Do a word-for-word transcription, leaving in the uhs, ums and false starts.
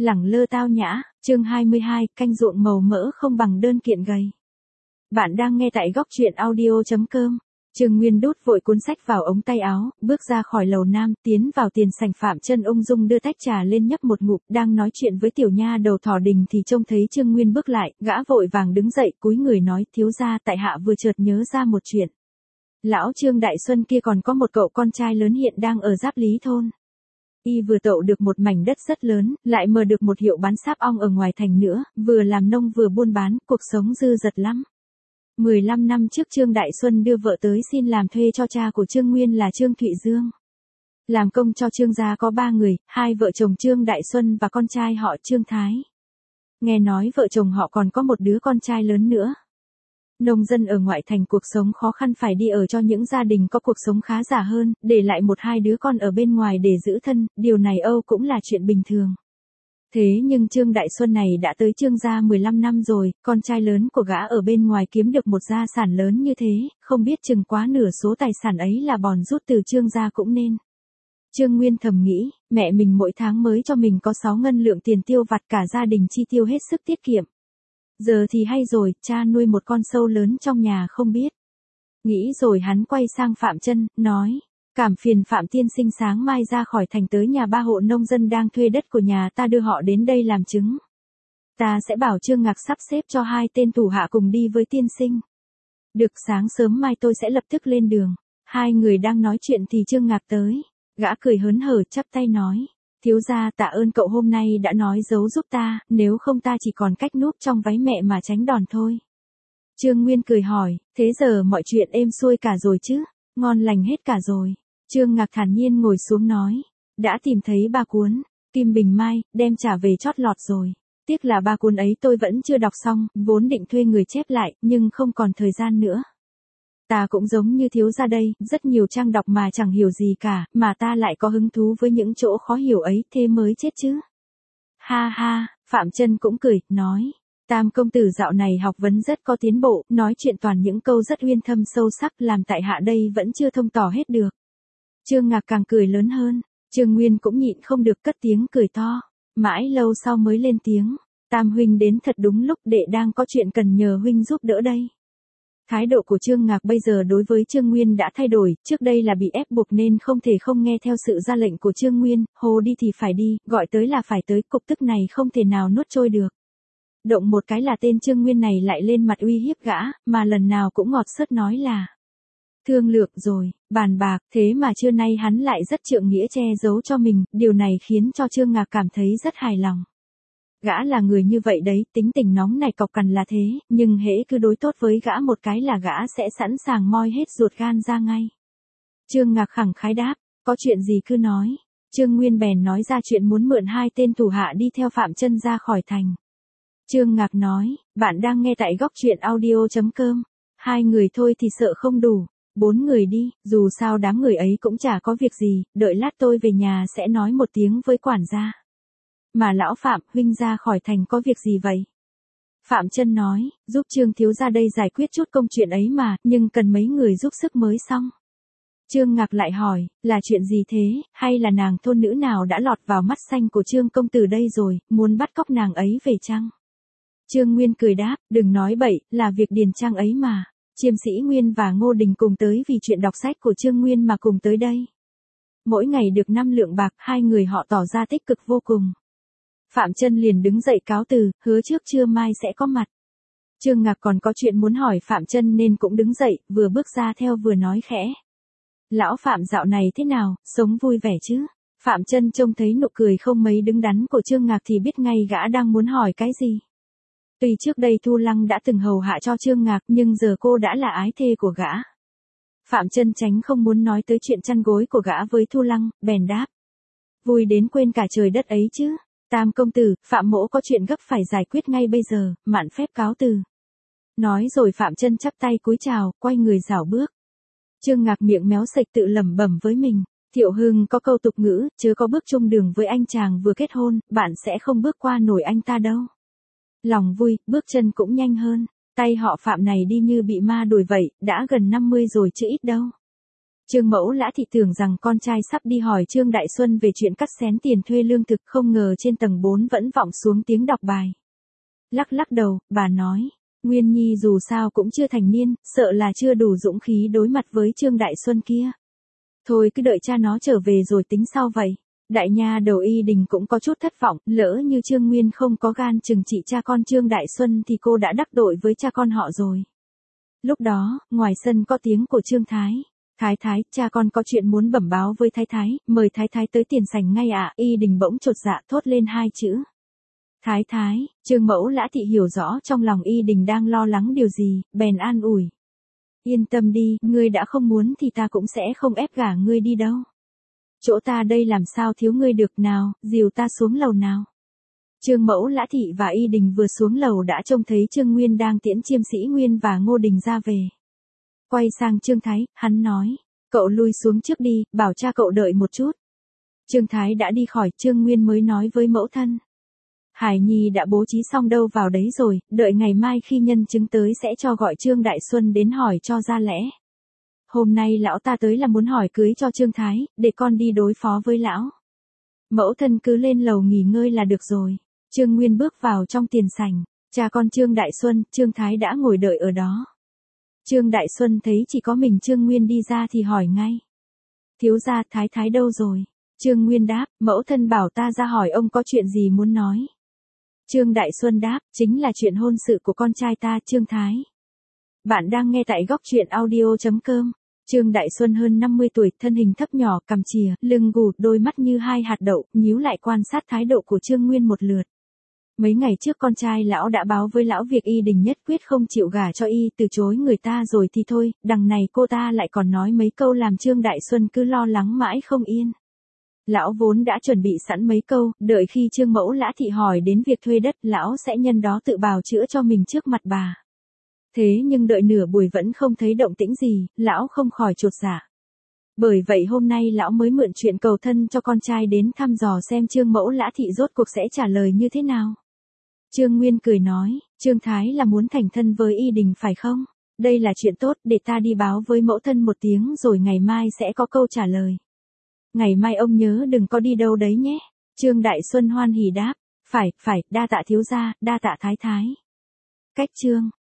Lẳng lơ tao nhã, chương hai mươi hai, canh ruộng màu mỡ không bằng đơn kiện gầy. Bạn đang nghe tại góc truyện audio chấm com. Trương Nguyên đút vội cuốn sách vào ống tay áo, bước ra khỏi lầu nam, tiến vào tiền sảnh. Phạm Chân ung dung đưa tách trà lên nhấp một ngụm, đang nói chuyện với tiểu nha đầu Thỏ Đình thì trông thấy Trương Nguyên bước lại, gã vội vàng đứng dậy, cúi người nói: thiếu gia, tại hạ vừa chợt nhớ ra một chuyện. Lão Trương Đại Xuân kia còn có một cậu con trai lớn hiện đang ở Giáp Lý thôn. Y vừa tậu được một mảnh đất rất lớn, lại mở được một hiệu bán sáp ong ở ngoài thành nữa, vừa làm nông vừa buôn bán, cuộc sống dư dật lắm. mười lăm năm trước Trương Đại Xuân đưa vợ tới xin làm thuê cho cha của Trương Nguyên là Trương Thụy Dương. Làm công cho Trương gia có ba người, hai vợ chồng Trương Đại Xuân và con trai họ Trương Thái. Nghe nói vợ chồng họ còn có một đứa con trai lớn nữa. Nông dân ở ngoại thành cuộc sống khó khăn, phải đi ở cho những gia đình có cuộc sống khá giả hơn, để lại một hai đứa con ở bên ngoài để giữ thân, điều này Âu cũng là chuyện bình thường. Thế nhưng Trương Đại Xuân này đã tới Trương gia mười lăm năm rồi, con trai lớn của gã ở bên ngoài kiếm được một gia sản lớn như thế, không biết chừng quá nửa số tài sản ấy là bòn rút từ Trương gia cũng nên. Trương Nguyên thầm nghĩ, mẹ mình mỗi tháng mới cho mình có sáu ngân lượng tiền tiêu vặt, cả gia đình chi tiêu hết sức tiết kiệm. Giờ thì hay rồi, cha nuôi một con sâu lớn trong nhà không biết. Nghĩ rồi hắn quay sang Phạm Chân, nói: cảm phiền Phạm tiên sinh sáng mai ra khỏi thành tới nhà ba hộ nông dân đang thuê đất của nhà ta, đưa họ đến đây làm chứng. Ta sẽ bảo Trương Ngạc sắp xếp cho hai tên thủ hạ cùng đi với tiên sinh. Được, sáng sớm mai tôi sẽ lập tức lên đường. Hai người đang nói chuyện thì Trương Ngạc tới. Gã cười hớn hở chắp tay nói: thiếu gia, tạ ơn cậu hôm nay đã nói dấu giúp ta, nếu không ta chỉ còn cách núp trong váy mẹ mà tránh đòn thôi. Trương Nguyên cười hỏi: thế giờ mọi chuyện êm xuôi cả rồi chứ, ngon lành hết cả rồi. Trương Ngạc thản nhiên ngồi xuống nói: đã tìm thấy ba cuốn Kim Bình Mai, đem trả về chót lọt rồi. Tiếc là ba cuốn ấy tôi vẫn chưa đọc xong, vốn định thuê người chép lại, nhưng không còn thời gian nữa. Ta cũng giống như thiếu gia đây, rất nhiều trang đọc mà chẳng hiểu gì cả, mà ta lại có hứng thú với những chỗ khó hiểu ấy, thế mới chết chứ. Ha ha, Phạm Chân cũng cười, nói: Tam công tử dạo này học vấn rất có tiến bộ, nói chuyện toàn những câu rất uyên thâm sâu sắc, làm tại hạ đây vẫn chưa thông tỏ hết được. Trương Ngạc càng cười lớn hơn, Trương Nguyên cũng nhịn không được cất tiếng cười to, mãi lâu sau mới lên tiếng: Tam huynh đến thật đúng lúc, đệ đang có chuyện cần nhờ huynh giúp đỡ đây. Thái độ của Trương Ngạc bây giờ đối với Trương Nguyên đã thay đổi, trước đây là bị ép buộc nên không thể không nghe theo sự ra lệnh của Trương Nguyên, hồ đi thì phải đi, gọi tới là phải tới, cục tức này không thể nào nuốt trôi được. Động một cái là tên Trương Nguyên này lại lên mặt uy hiếp gã, mà lần nào cũng ngọt sớt nói là thương lượng rồi, bàn bạc, thế mà trưa nay hắn lại rất trượng nghĩa che giấu cho mình, điều này khiến cho Trương Ngạc cảm thấy rất hài lòng. Gã là người như vậy đấy, tính tình nóng này cọc cằn là thế, nhưng hễ cứ đối tốt với gã một cái là gã sẽ sẵn sàng moi hết ruột gan ra ngay. Trương Ngạc khẳng khái đáp: có chuyện gì cứ nói. Trương Nguyên bèn nói ra chuyện muốn mượn hai tên thủ hạ đi theo Phạm Chân ra khỏi thành. Trương Ngạc nói: bạn đang nghe tại góc truyện audio chấm com. Hai người thôi thì sợ không đủ, bốn người đi, dù sao đám người ấy cũng chả có việc gì, đợi lát tôi về nhà sẽ nói một tiếng với quản gia. Mà lão Phạm, huynh ra khỏi thành có việc gì vậy? Phạm Chân nói: giúp Trương thiếu gia đây giải quyết chút công chuyện ấy mà, nhưng cần mấy người giúp sức mới xong. Trương Ngạc lại hỏi: là chuyện gì thế, hay là nàng thôn nữ nào đã lọt vào mắt xanh của Trương công tử đây rồi, muốn bắt cóc nàng ấy về chăng? Trương Nguyên cười đáp: đừng nói bậy, là việc điền trang ấy mà. Chiêm sĩ Nguyên và Ngô Đình cùng tới vì chuyện đọc sách của Trương Nguyên mà cùng tới đây. Mỗi ngày được năm lượng bạc, hai người họ tỏ ra tích cực vô cùng. Phạm Chân liền đứng dậy cáo từ, hứa trước trưa mai sẽ có mặt. Trương Ngạc còn có chuyện muốn hỏi Phạm Chân nên cũng đứng dậy, vừa bước ra theo vừa nói khẽ: lão Phạm dạo này thế nào, sống vui vẻ chứ? Phạm Chân trông thấy nụ cười không mấy đứng đắn của Trương Ngạc thì biết ngay gã đang muốn hỏi cái gì. Tuy trước đây Thu Lăng đã từng hầu hạ cho Trương Ngạc, nhưng giờ cô đã là ái thê của gã. Phạm Chân tránh không muốn nói tới chuyện chăn gối của gã với Thu Lăng, bèn đáp: vui đến quên cả trời đất ấy chứ. Tam công tử, Phạm mỗ có chuyện gấp phải giải quyết ngay bây giờ, mạn phép cáo từ. Nói rồi Phạm Chân chắp tay cúi chào, quay người rảo bước. Trương Ngạc miệng méo sạch tự lẩm bẩm với mình: Thiệu Hưng có câu tục ngữ, chớ có bước chung đường với anh chàng vừa kết hôn, bạn sẽ không bước qua nổi anh ta đâu. Lòng vui, bước chân cũng nhanh hơn. Tay họ Phạm này đi như bị ma đuổi vậy, đã gần năm mươi rồi chứ ít đâu. Trương Mẫu Lã Thị tưởng rằng con trai sắp đi hỏi Trương Đại Xuân về chuyện cắt xén tiền thuê lương thực, không ngờ trên tầng bốn vẫn vọng xuống tiếng đọc bài. Lắc lắc đầu, bà nói, Nguyên Nhi dù sao cũng chưa thành niên, sợ là chưa đủ dũng khí đối mặt với Trương Đại Xuân kia. Thôi cứ đợi cha nó trở về rồi tính sau vậy. Đại nha đầu Y Đình cũng có chút thất vọng, lỡ như Trương Nguyên không có gan trừng trị cha con Trương Đại Xuân thì cô đã đắc tội với cha con họ rồi. Lúc đó, ngoài sân có tiếng của Trương Thái. Thái Thái, cha con có chuyện muốn bẩm báo với Thái Thái, mời Thái Thái tới tiền sảnh ngay ạ. À. Y Đình bỗng chột dạ thốt lên hai chữ. Thái Thái, Trương Mẫu Lã Thị hiểu rõ trong lòng Y Đình đang lo lắng điều gì, bèn an ủi. Yên tâm đi, ngươi đã không muốn thì ta cũng sẽ không ép gả ngươi đi đâu. Chỗ ta đây làm sao thiếu ngươi được nào, dìu ta xuống lầu nào. Trương Mẫu Lã Thị và Y Đình vừa xuống lầu đã trông thấy Trương Nguyên đang tiễn Chiêm Sĩ Nguyên và Ngô Đình ra về. Quay sang Trương Thái, hắn nói, cậu lui xuống trước đi, bảo cha cậu đợi một chút. Trương Thái đã đi khỏi, Trương Nguyên mới nói với mẫu thân. Hải Nhi đã bố trí xong đâu vào đấy rồi, đợi ngày mai khi nhân chứng tới sẽ cho gọi Trương Đại Xuân đến hỏi cho ra lẽ. Hôm nay lão ta tới là muốn hỏi cưới cho Trương Thái, để con đi đối phó với lão. Mẫu thân cứ lên lầu nghỉ ngơi là được rồi. Trương Nguyên bước vào trong tiền sảnh, cha con Trương Đại Xuân, Trương Thái đã ngồi đợi ở đó. Trương Đại Xuân thấy chỉ có mình Trương Nguyên đi ra thì hỏi ngay. Thiếu gia, Thái Thái đâu rồi? Trương Nguyên đáp, mẫu thân bảo ta ra hỏi ông có chuyện gì muốn nói. Trương Đại Xuân đáp, chính là chuyện hôn sự của con trai ta, Trương Thái. Bạn đang nghe tại góc truyện audio chấm com. Trương Đại Xuân hơn năm mươi tuổi, thân hình thấp nhỏ, cằm chìa, lưng gù, đôi mắt như hai hạt đậu, nhíu lại quan sát thái độ của Trương Nguyên một lượt. Mấy ngày trước con trai lão đã báo với lão việc Y Đình nhất quyết không chịu gả cho y, từ chối người ta rồi thì thôi, đằng này cô ta lại còn nói mấy câu làm Trương Đại Xuân cứ lo lắng mãi không yên. Lão vốn đã chuẩn bị sẵn mấy câu, đợi khi Trương Mẫu Lã Thị hỏi đến việc thuê đất, lão sẽ nhân đó tự bào chữa cho mình trước mặt bà. Thế nhưng đợi nửa buổi vẫn không thấy động tĩnh gì, lão không khỏi chột dạ. Bởi vậy hôm nay lão mới mượn chuyện cầu thân cho con trai đến thăm dò xem Trương Mẫu Lã Thị rốt cuộc sẽ trả lời như thế nào. Trương Nguyên cười nói, Trương Thái là muốn thành thân với Y Đình phải không? Đây là chuyện tốt, để ta đi báo với mẫu thân một tiếng rồi ngày mai sẽ có câu trả lời. Ngày mai ông nhớ đừng có đi đâu đấy nhé. Trương Đại Xuân hoan hỉ đáp, phải, phải, đa tạ thiếu gia, đa tạ Thái Thái. Cách chương